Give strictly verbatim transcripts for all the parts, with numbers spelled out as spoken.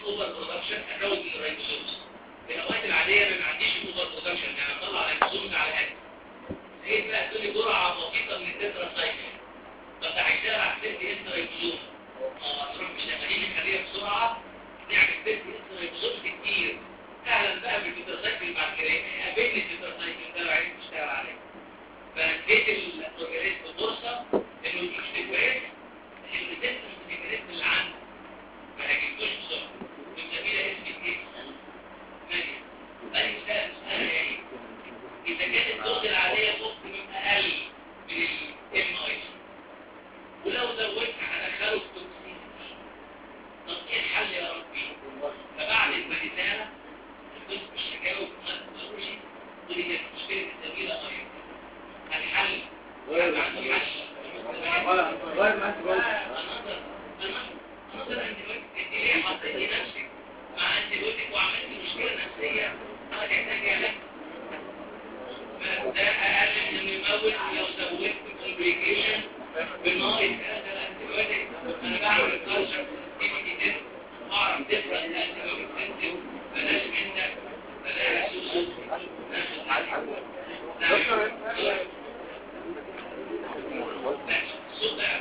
اوفر برودكشن ازود من الرايبوزومز. في الاوقات العاديه ما عنديش اوفر برودكشن، يعني اطلع رايبوزومز على قد لقيت بقى تقول لي جرعه بسيطه من التترا سايكل. طب ده هيشتغل على الست اس رايبوزوم. اه تروح مشغلين الخليه بسرعه نعمل ست اس رايبوزومز كتير. اهلا بقى بالتترا سايكل بعد كده قابلني التترا سايكل ده لو عرفت تشتغل عليه. فاديت الاورجانيزم فرصه انه يكتب كويس الريزيستنس ميكانيزم اللي عنده ما هجيبوش بسرعه. بنسميها اس بي تي ماشي. بقى سؤال سؤال يعني اذا كانت الدوز العاديه ممكن اقل من الام اي ولو زودت هدخله في توكسيسيتي. طب ايه الحل يا ربي؟ فبعد المدينه الجزء الشكاوي ما تقدروش ودي كانت مشكله التمويل ايضا. الحل ولا عندي حل ولا غير ما انت انا انا انت ليه حطيتي نفسك مع انتبيوتك وعملت مشكله نفسيه انا تحتاج علاج. ده اقل من الممول لو زودت الكومبليكيشن بالناقص هذا الانتبيوتك. انا بعمل كلتشر سنسيتيفيتي تيست اعرف ديفرنت انتبيوتك سنسيتيف. بلاش منك بلاش سوسو ناخد عليك. الصوت ده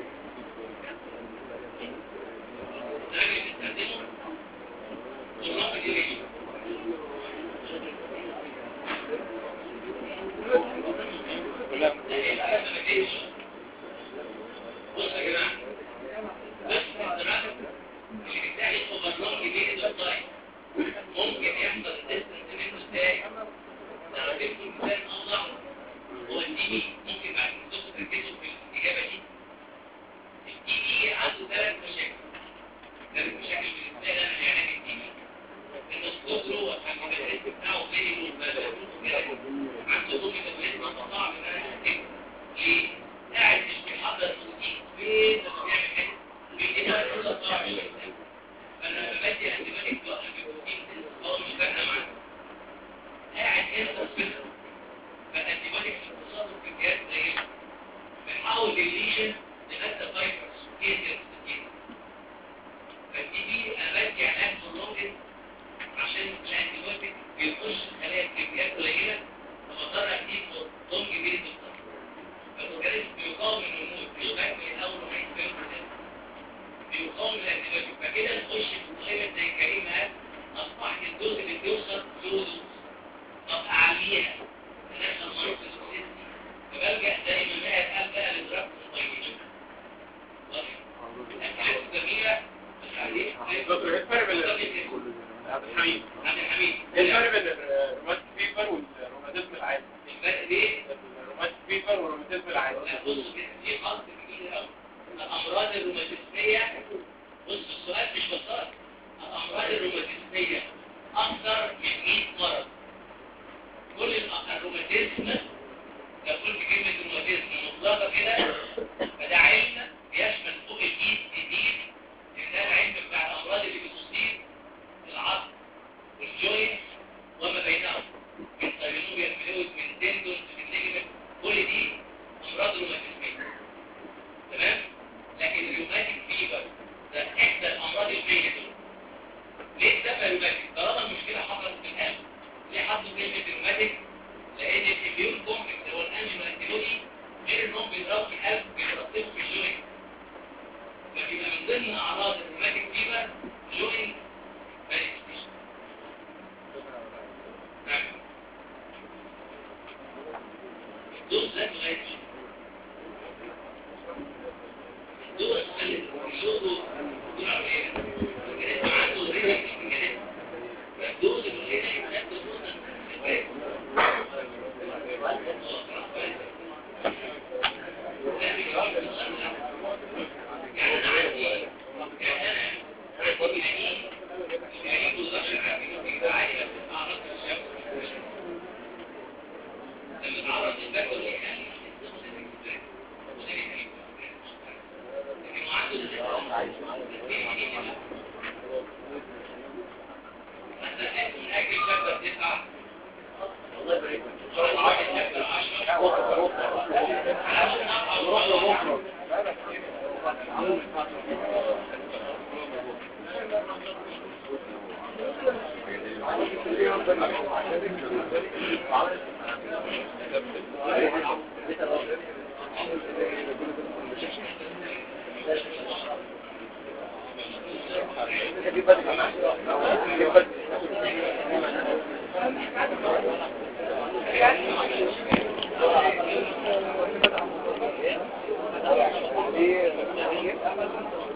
راجل بتستخدمه والرقم دي ليه لا لا ما بديش. بص يا جماعه بس الدراسه اللي بتلاقي اوفرلود كبير للطايف ممكن يحصل ديستنس منه ازاي. لو اديتكم مثال اوضح هو الدي بي. ممكن بعد ما تركزوا في الاجابه دي. الدي بي عنده ثلاث مشاكل. ثلاث مشاكل بالنسبه لي انا لعلاج الدي بي. ان الصوت جوه الميكانيزم بتاعه فيري عنده دومي ميكانيزم صعب ان انا استخدمه. ليه؟ قاعد مش بيحضر بروتين فين لما بيعمل حاجه بيجي بقى كل أربعة وعشرين ساعه. فانا لما بدي انتباهي بوقف البروتين هو مش فارقه معايا. قاعد انت صفر فالانتباهي في التصرف في الجهاز قليل. بنحول الليشن لماده فايبرز كتير كتير. فدي دي انا بدي علاج برولونجد عشان الانتباهي بيخش الخلايا بكميات قليله فبضطر اديك ضم كبير جدا. فالأورجانيزم بيقاوم النمو مش بكمل اول ما يتفهم بيقاوم الانتباهي. فكده نخش في قائمه زي كريم قال اصبحت الدوز اللي بيوصل له دوز. طب اعليها ندخل مرض السيستم فبلجأ زي ما ماهر قال بقى للدراج كومباينيشن. الأكلات الجميلة مش عارف دكتور ايه الفرق بين عبد الحميد عبد الحميد ايه الفرق بين الروماتيك فيفر والروماتيزم العادي؟ الفرق بين الروماتيك فيفر والروماتيزم العادي. بص في خلط كبير قوي. الامراض الروماتيزميه بص السؤال مش بسيط. الامراض الروماتيزميه اكثر من مئة مرض. كل الروماتيزم لو قلت كلمه روماتيزم مطلقه كده فده علم بيشمل فوق الايد ايدين لان ده العلم بتاع الامراض اللي بتصيب العظم والجوينت وما بينهم من سيرينوبيال فلويد من تندونز من ليجمنت. كل دي امراض روماتيزميه تمام. لكن الروماتيك فيبر ده احدى الامراض المية دول ايه